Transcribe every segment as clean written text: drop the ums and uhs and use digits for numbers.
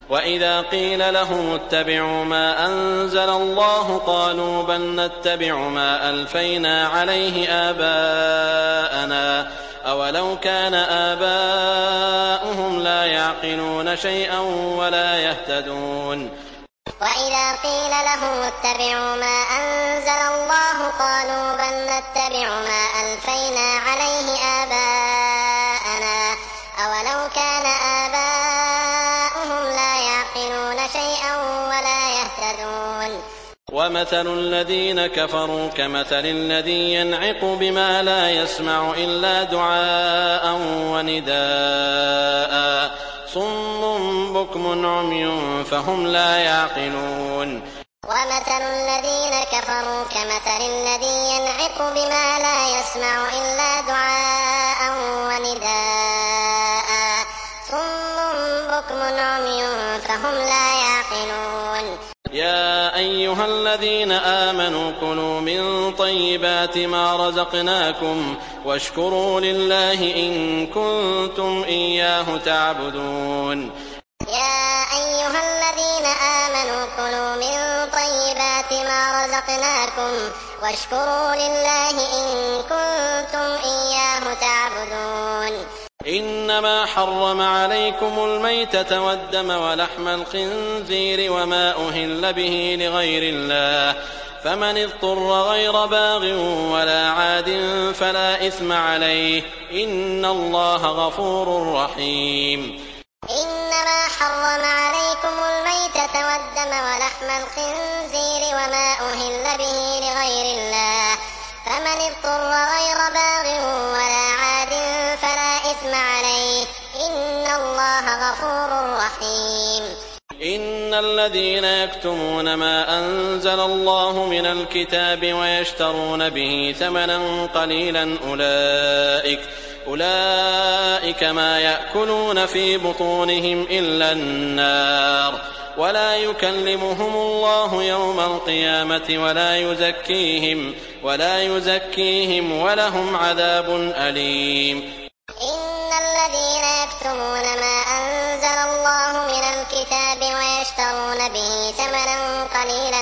وإذا قيل لهم اتبعوا ما أنزل الله قالوا بل نتبع ما ألفينا عليه آباءنا أولو كان آباؤهم لا يعقلون شيئا ولا يهتدون. وإذا قيل لهم اتبعوا ما أنزل الله قالوا بل نتبع ما ألفينا عليه آباءنا أولو كان آباؤهم لا يعقلون شيئا ولا يهتدون. ومثل الذين كفروا كمثل الذي ينعق بما لا يسمع إلا دعاء ونداء صم بكم عمي فهم لا يعقلون. ومثل الذين كفروا كمثل الذي ينعق بما لا يسمع إلا دعاء ونداء صم بكم عمي فهم لا يعقلون. يا أيها الذين آمنوا كلوا من طيبات ما رزقناكم واشكروا لله إن كنتم إياه تعبدون. يا أيها الذين آمنوا كلوا من طيبات ما رزقناكم واشكروا لله إن كنتم إياه تعبدون. إنما حرم عليكم الميتة والدم ولحم الخنزير وما أهل به لغير الله فمن اضطر غير باغ ولا عاد فلا إثم عليه إن الله غفور رحيم. إنما حرم عليكم الميتة والدم ولحم الخنزير وما أهل به لغير الله فمن اضطر غير باغ ولا عاد فلا إثم عليه إن الله غفور رحيم. إن الذين يكتمون ما أنزل الله من الكتاب ويشترون به ثمنا قليلا أولئك ما يأكلون في بطونهم إلا النار ولا يكلمهم الله يوم القيامة ولا يزكيهم ولهم عذاب أليم. إن الذين يكتمون ما أنزل الله من الكتاب ويشترون به ثمنا قليلا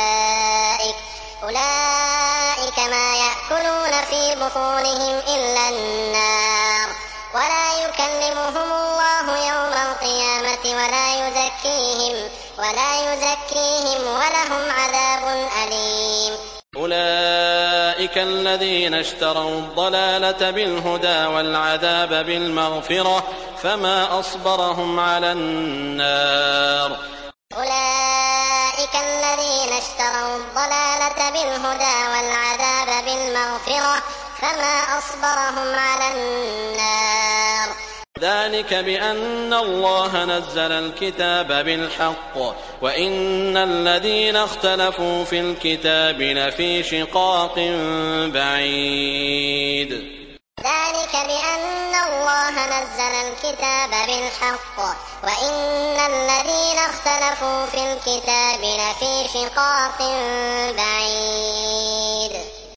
أولئك ما يأكلون في بطونهم إلا النار ولا يكلمهم الله يوم القيامة ولا يزكيهم ولهم عذاب أليم. أولئك الذين اشتروا الضلالة بالهدى والعذاب بالمغفرة فما أصبرهم على النار. أولئك الذين اشتروا الضلالة بالهدى والعذاب بالمغفرة فما أصبرهم على النار. ذلك بأن الله نزل الكتاب بالحق وإن الذين اختلفوا في الكتاب لفي شقاق بعيد. ذلك بأن الله نزل الكتاب بالحق وإن الذين اختلفوا في الكتاب لفي شقاق بعيد.